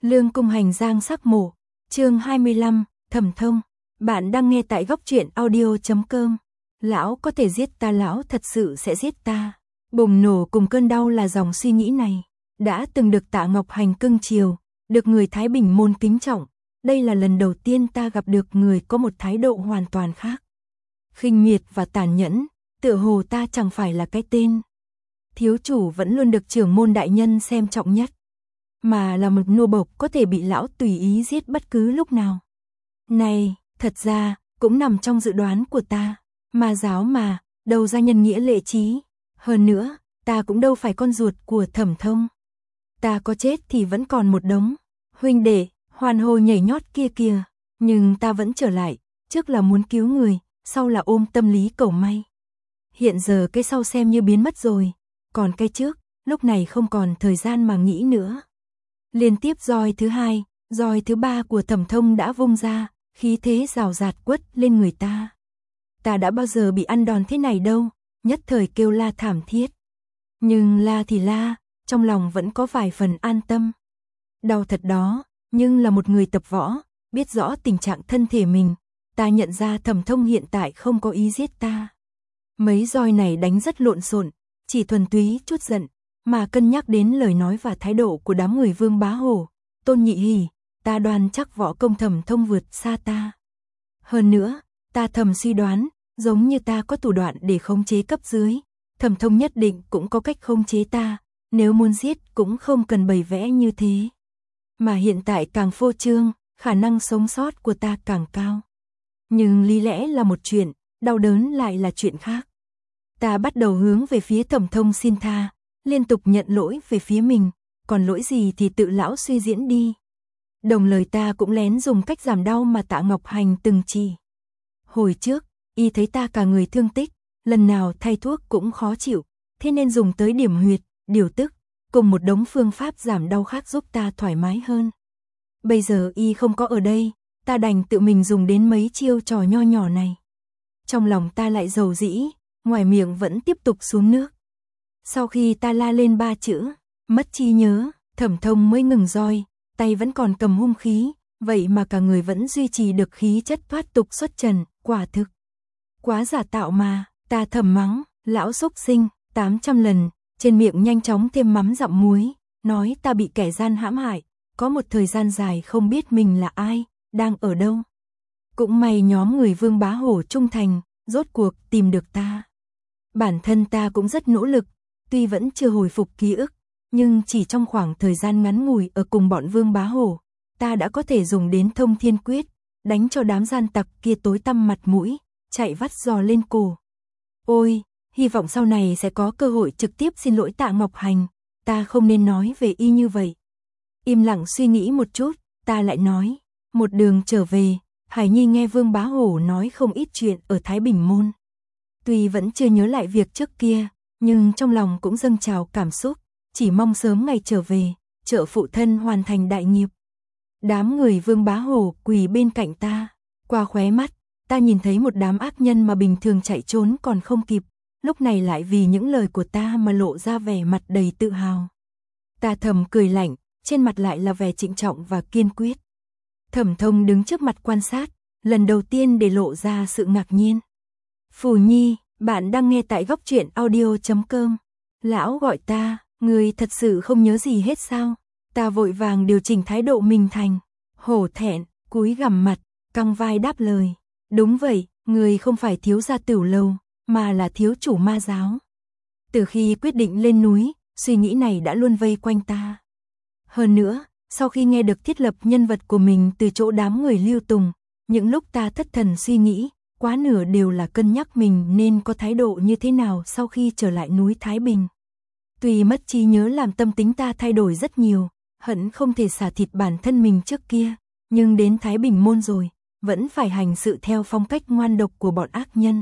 Lương Cung Hành Giang sắc mổ, chương 25, Thẩm Thông. Bạn đang nghe tại góc truyện audio.com. Lão có thể giết ta, lão thật sự sẽ giết ta. Bùng nổ cùng cơn đau là dòng suy nghĩ này. Đã từng được Tạ Ngọc Hành cưng chiều, được người Thái Bình môn kính trọng. Đây là lần đầu tiên ta gặp được người có một thái độ hoàn toàn khác. Khinh miệt và tàn nhẫn, tựa hồ ta chẳng phải là cái tên. Thiếu chủ vẫn luôn được trưởng môn đại nhân xem trọng nhất, mà là một nô bộc có thể bị lão tùy ý giết bất cứ lúc nào. Này, thật ra, cũng nằm trong dự đoán của ta, ma giáo mà, đâu ra nhân nghĩa lệ trí. Hơn nữa, ta cũng đâu phải con ruột của Thẩm Thông. Ta có chết thì vẫn còn một đống huynh đệ, hoàn hồ nhảy nhót kia kìa, nhưng ta vẫn trở lại, trước là muốn cứu người, sau là ôm tâm lý cầu may. Hiện giờ cái sau xem như biến mất rồi, còn cái trước, lúc này không còn thời gian mà nghĩ nữa. Liên tiếp roi thứ hai, roi thứ ba của Thẩm Thông đã vung ra, khí thế rào rạt quất lên người ta. Ta đã bao giờ bị ăn đòn thế này đâu, nhất thời kêu la thảm thiết. Nhưng la thì la, trong lòng vẫn có vài phần an tâm. Đau thật đó, nhưng là một người tập võ, biết rõ tình trạng thân thể mình, ta nhận ra Thẩm Thông hiện tại không có ý giết ta. Mấy roi này đánh rất lộn xộn, chỉ thuần túy chút giận, mà cân nhắc đến lời nói và thái độ của đám người Vương Bá Hổ, Tôn Nhị Hỉ, ta đoan chắc võ công Thẩm Thông vượt xa ta. Hơn nữa, ta thầm suy đoán, giống như ta có thủ đoạn để khống chế cấp dưới, Thẩm Thông nhất định cũng có cách khống chế ta, nếu muốn giết cũng không cần bày vẽ như thế. Mà hiện tại càng phô trương, khả năng sống sót của ta càng cao. Nhưng lý lẽ là một chuyện, đau đớn lại là chuyện khác. Ta bắt đầu hướng về phía Thẩm Thông xin tha, liên tục nhận lỗi về phía mình, còn lỗi gì thì tự lão suy diễn đi. Đồng lời ta cũng lén dùng cách giảm đau mà Tạ Ngọc Hành từng chỉ. Hồi trước, y thấy ta cả người thương tích, lần nào thay thuốc cũng khó chịu, thế nên dùng tới điểm huyệt, điều tức, cùng một đống phương pháp giảm đau khác giúp ta thoải mái hơn. Bây giờ y không có ở đây, ta đành tự mình dùng đến mấy chiêu trò nho nhỏ này. Trong lòng ta lại dầu dĩ, ngoài miệng vẫn tiếp tục xuống nước. Sau khi ta la lên 3 chữ, mất trí nhớ, Thẩm Thông mới ngừng roi, tay vẫn còn cầm hung khí, vậy mà cả người vẫn duy trì được khí chất thoát tục xuất trần, quả thực. Quá giả tạo mà, ta thầm mắng, lão xúc sinh, 800 lần, trên miệng nhanh chóng thêm mắm dặm muối, nói ta bị kẻ gian hãm hại, có một thời gian dài không biết mình là ai, đang ở đâu. Cũng may nhóm người Vương Bá Hổ trung thành, rốt cuộc tìm được ta. Bản thân ta cũng rất nỗ lực, tuy vẫn chưa hồi phục ký ức, nhưng chỉ trong khoảng thời gian ngắn ngủi ở cùng bọn Vương Bá Hổ, ta đã có thể dùng đến Thông Thiên Quyết, đánh cho đám gian tặc kia tối tăm mặt mũi, chạy vắt giò lên cổ. Ôi, hy vọng sau này sẽ có cơ hội trực tiếp xin lỗi Tạ Ngọc Hành, ta không nên nói về y như vậy. Im lặng suy nghĩ một chút, ta lại nói, một đường trở về, Hải Nhi nghe Vương Bá Hổ nói không ít chuyện ở Thái Bình môn. Tuy vẫn chưa nhớ lại việc trước kia, nhưng trong lòng cũng dâng trào cảm xúc, chỉ mong sớm ngày trở về, trợ phụ thân hoàn thành đại nghiệp. Đám người Vương Bá Hổ quỳ bên cạnh ta, qua khóe mắt, ta nhìn thấy một đám ác nhân mà bình thường chạy trốn còn không kịp, lúc này lại vì những lời của ta mà lộ ra vẻ mặt đầy tự hào. Ta thầm cười lạnh, trên mặt lại là vẻ trịnh trọng và kiên quyết. Thẩm Thông đứng trước mặt quan sát, lần đầu tiên để lộ ra sự ngạc nhiên. Phù Nhi, bạn đang nghe tại góc truyện audio.com. Lão gọi ta, người thật sự không nhớ gì hết sao? Ta vội vàng điều chỉnh thái độ mình thành hổ thẹn, cúi gằm mặt, căng vai đáp lời. Đúng vậy, người không phải thiếu gia Tửu Lầu, mà là thiếu chủ ma giáo. Từ khi quyết định lên núi, suy nghĩ này đã luôn vây quanh ta. Hơn nữa, sau khi nghe được thiết lập nhân vật của mình từ chỗ đám người Lưu Tùng, những lúc ta thất thần suy nghĩ, quá nửa đều là cân nhắc mình nên có thái độ như thế nào sau khi trở lại núi Thái Bình. Tuy mất trí nhớ làm tâm tính ta thay đổi rất nhiều, hận không thể xả thịt bản thân mình trước kia, nhưng đến Thái Bình môn rồi, vẫn phải hành sự theo phong cách ngoan độc của bọn ác nhân.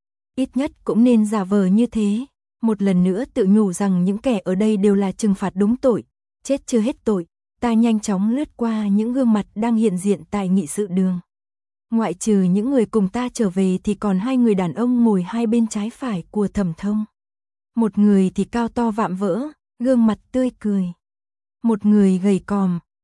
Ít nhất cũng nên giả vờ như thế, một lần nữa tự nhủ rằng những kẻ ở đây đều là trừng phạt đúng tội, chết chưa hết tội. Ta nhanh chóng lướt qua những gương mặt đang hiện diện tại nghị sự đường. Ngoại trừ những người cùng ta trở về thì còn 2 người đàn ông ngồi hai bên trái phải của Thẩm Thông. Một người thì cao to vạm vỡ, gương mặt tươi cười. Một người gầy còm,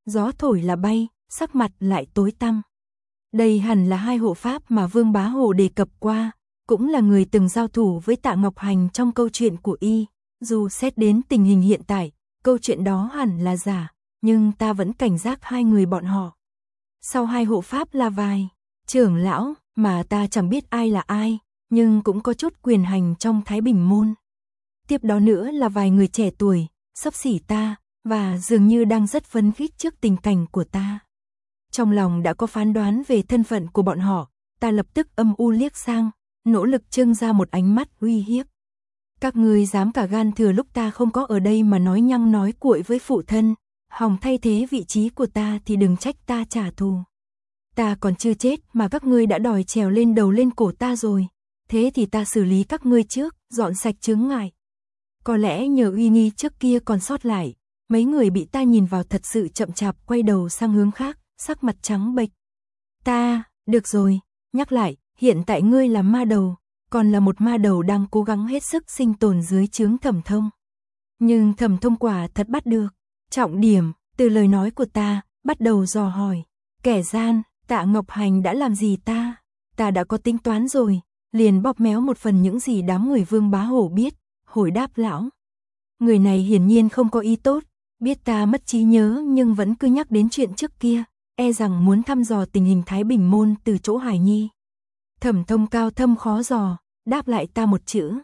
gió thổi là bay, sắc mặt lại tối tăm. Đây hẳn là hai hộ pháp mà Vương Bá Hồ đề cập qua, cũng là người từng giao thủ với Tạ Ngọc Hành trong câu chuyện của y. Dù xét đến tình hình hiện tại, câu chuyện đó hẳn là giả, nhưng ta vẫn cảnh giác hai người bọn họ. Sau hai hộ pháp là vài trưởng lão, mà ta chẳng biết ai là ai, nhưng cũng có chút quyền hành trong Thái Bình môn. Tiếp đó nữa là vài người trẻ tuổi, xấp xỉ ta, và dường như đang rất phấn khích trước tình cảnh của ta. Trong lòng đã có phán đoán về thân phận của bọn họ, ta lập tức âm u liếc sang, nỗ lực trưng ra một ánh mắt uy hiếp. Các ngươi dám cả gan thừa lúc ta không có ở đây mà nói nhăng nói cuội với phụ thân, hòng thay thế vị trí của ta thì đừng trách ta trả thù. Ta còn chưa chết mà các ngươi đã đòi trèo lên đầu lên cổ ta rồi, thế thì ta xử lý các ngươi trước, dọn sạch chướng ngại. Có lẽ nhờ uy nghi trước kia còn sót lại, mấy người bị ta nhìn vào thật sự chậm chạp quay đầu sang hướng khác, sắc mặt trắng bệch. Ta, được rồi, nhắc lại, hiện tại ngươi là ma đầu, còn là một ma đầu đang cố gắng hết sức sinh tồn dưới trướng Thẩm Thông. Nhưng Thẩm Thông quả thật bắt được. Trọng điểm, từ lời nói của ta, bắt đầu dò hỏi. Kẻ gian, Tạ Ngọc Hành đã làm gì ta? Ta đã có tính toán rồi, liền bóp méo một phần những gì đám người Vương Bá Hổ biết, hồi đáp lão. Người này hiển nhiên không có ý tốt, biết ta mất trí nhớ nhưng vẫn cứ nhắc đến chuyện trước kia, e rằng muốn thăm dò tình hình Thái Bình môn từ chỗ Hải Nhi. Thẩm Thông cao thâm khó dò, đáp lại ta một chữ.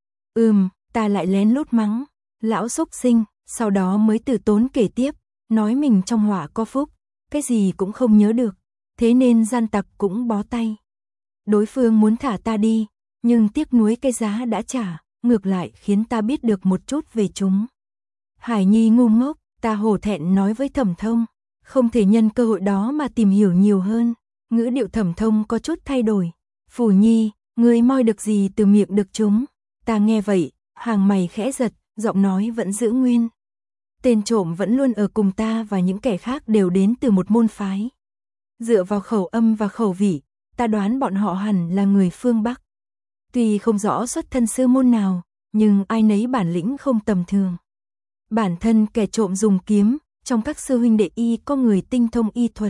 Ta lại lén lút mắng, lão xúc sinh, sau đó mới từ tốn kể tiếp, nói mình trong họa có phúc, cái gì cũng không nhớ được, thế nên gian tặc cũng bó tay. Đối phương muốn thả ta đi, nhưng tiếc nuối cái giá đã trả, ngược lại khiến ta biết được một chút về chúng. Hải Nhi ngu ngốc, ta hổ thẹn nói với Thẩm Thông, không thể nhân cơ hội đó mà tìm hiểu nhiều hơn. Ngữ điệu Thẩm Thông có chút thay đổi. Phù Nhi, ngươi moi được gì từ miệng được chúng? Ta nghe vậy, hàng mày khẽ giật, giọng nói vẫn giữ nguyên. Tên trộm vẫn luôn ở cùng ta và những kẻ khác đều đến từ một môn phái. Dựa vào khẩu âm và khẩu vị, ta đoán bọn họ hẳn là người phương Bắc. Tuy không rõ xuất thân sư môn nào, nhưng ai nấy bản lĩnh không tầm thường. Bản thân kẻ trộm dùng kiếm, trong các sư huynh đệ y có người tinh thông y thuật.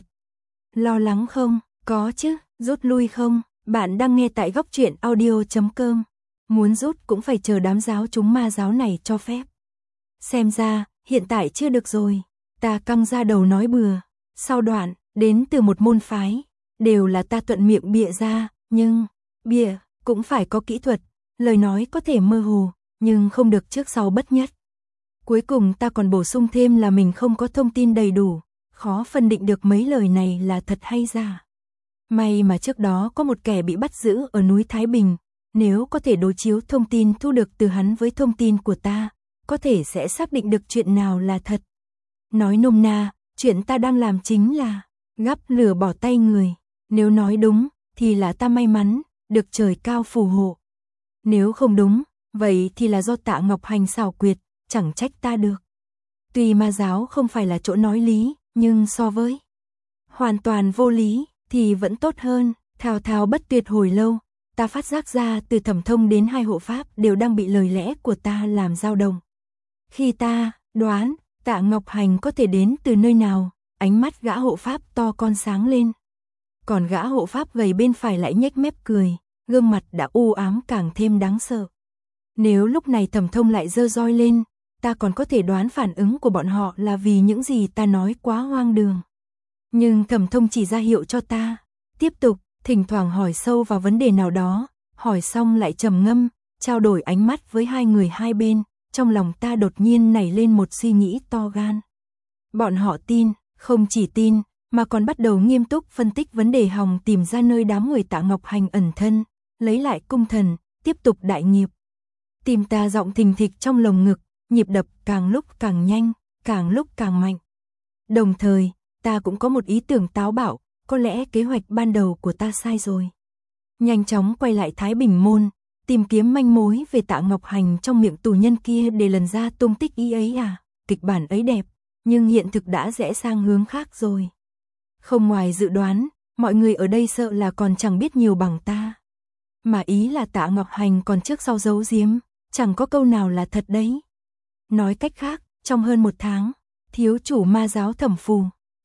Lo lắng không? Có chứ, rút lui không? Bạn đang nghe tại Góc Truyện Audio.com. Muốn rút cũng phải chờ đám giáo chúng ma giáo này cho phép. Xem ra, hiện tại chưa được rồi. Ta căng ra đầu nói bừa. Sau đoạn, đến từ một môn phái. Đều là ta thuận miệng bịa ra, nhưng, bịa, cũng phải có kỹ thuật. Lời nói có thể mơ hồ, nhưng không được trước sau bất nhất. Cuối cùng ta còn bổ sung thêm là mình không có thông tin đầy đủ. Khó phân định được mấy lời này là thật hay giả. May mà trước đó có một kẻ bị bắt giữ ở núi Thái Bình, nếu có thể đối chiếu thông tin thu được từ hắn với thông tin của ta, có thể sẽ xác định được chuyện nào là thật. Nói nôm na, chuyện ta đang làm chính là gắp lửa bỏ tay người, nếu nói đúng thì là ta may mắn, được trời cao phù hộ. Nếu không đúng, vậy thì là do Tạ Ngọc Hành xảo quyệt, chẳng trách ta được. Tuy ma giáo không phải là chỗ nói lý, nhưng so với hoàn toàn vô lý thì vẫn tốt hơn. Thao thao bất tuyệt hồi lâu, ta phát giác ra từ Thẩm Thông đến hai hộ pháp đều đang bị lời lẽ của ta làm dao động. Khi ta đoán Tạ Ngọc Hành có thể đến từ nơi nào, ánh mắt gã hộ pháp to con sáng lên. Còn gã hộ pháp gầy bên phải lại nhếch mép cười, gương mặt đã u ám càng thêm đáng sợ. Nếu lúc này Thẩm Thông lại giơ roi lên, ta còn có thể đoán phản ứng của bọn họ là vì những gì ta nói quá hoang đường. Nhưng Thẩm Thông chỉ ra hiệu cho ta, tiếp tục, thỉnh thoảng hỏi sâu vào vấn đề nào đó, hỏi xong lại trầm ngâm, trao đổi ánh mắt với hai người hai bên, trong lòng ta đột nhiên nảy lên một suy nghĩ to gan. Bọn họ tin, không chỉ tin, mà còn bắt đầu nghiêm túc phân tích vấn đề hòng tìm ra nơi đám người Tạ Ngọc Hành ẩn thân, lấy lại cung thần, tiếp tục đại nghiệp. Tim ta giọng thình thịch trong lồng ngực, nhịp đập càng lúc càng nhanh, càng lúc càng mạnh. Đồng thời, ta cũng có một ý tưởng táo bạo, có lẽ kế hoạch ban đầu của ta sai rồi. Nhanh chóng quay lại Thái Bình môn, tìm kiếm manh mối về Tạ Ngọc Hành trong miệng tù nhân kia để lần ra tung tích ý ấy à. Kịch bản ấy đẹp, nhưng hiện thực đã rẽ sang hướng khác rồi. Không ngoài dự đoán, mọi người ở đây sợ là còn chẳng biết nhiều bằng ta. Mà ý là Tạ Ngọc Hành còn trước sau giấu giếm, chẳng có câu nào là thật đấy. Nói cách khác, trong hơn 1 tháng, thiếu chủ ma giáo Thẩm Phù,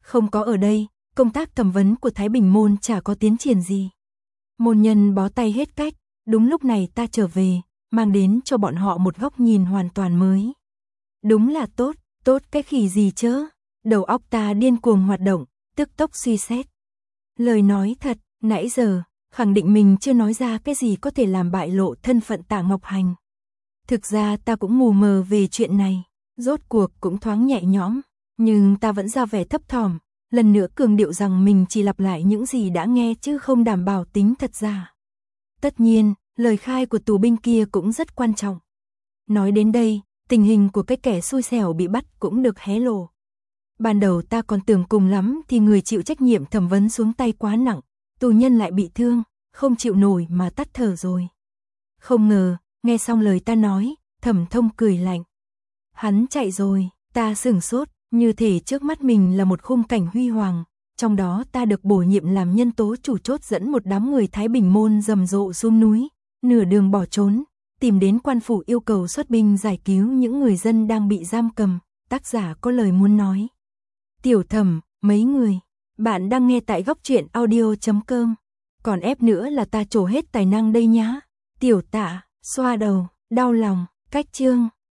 Không có ở đây, công tác thẩm vấn của Thái Bình môn chả có tiến triển gì. Môn nhân bó tay hết cách, đúng lúc này ta trở về, mang đến cho bọn họ một góc nhìn hoàn toàn mới. Đúng là tốt, tốt cái khỉ gì chớ. Đầu óc ta điên cuồng hoạt động, tức tốc suy xét. Lời nói thật, nãy giờ, khẳng định mình chưa nói ra cái gì có thể làm bại lộ thân phận Tạ Ngọc Hành. Thực ra ta cũng mù mờ về chuyện này, rốt cuộc cũng thoáng nhẹ nhõm, nhưng ta vẫn ra vẻ thấp thỏm, lần nữa cường điệu rằng mình chỉ lặp lại những gì đã nghe chứ không đảm bảo tính thật giả. Tất nhiên, lời khai của tù binh kia cũng rất quan trọng. Nói đến đây, tình hình của cái kẻ xui xẻo bị bắt cũng được hé lộ. Ban đầu ta còn tưởng cùng lắm thì người chịu trách nhiệm thẩm vấn xuống tay quá nặng, tù nhân lại bị thương, không chịu nổi mà tắt thở rồi. Không ngờ, nghe xong lời ta nói, Thẩm Thông cười lạnh. Hắn chạy rồi, ta sửng sốt, như thể trước mắt mình là một khung cảnh huy hoàng, trong đó ta được bổ nhiệm làm nhân tố chủ chốt dẫn một đám người Thái Bình môn rầm rộ xuống núi, nửa đường bỏ trốn, tìm đến quan phủ yêu cầu xuất binh giải cứu những người dân đang bị giam cầm. Tác giả có lời muốn nói. Tiểu Thẩm, mấy người, bạn đang nghe tại góc truyện audio.com. Còn ép nữa là ta trổ hết tài năng đây nhá. Tiểu Tạ, xoa đầu, đau lòng, cách chương.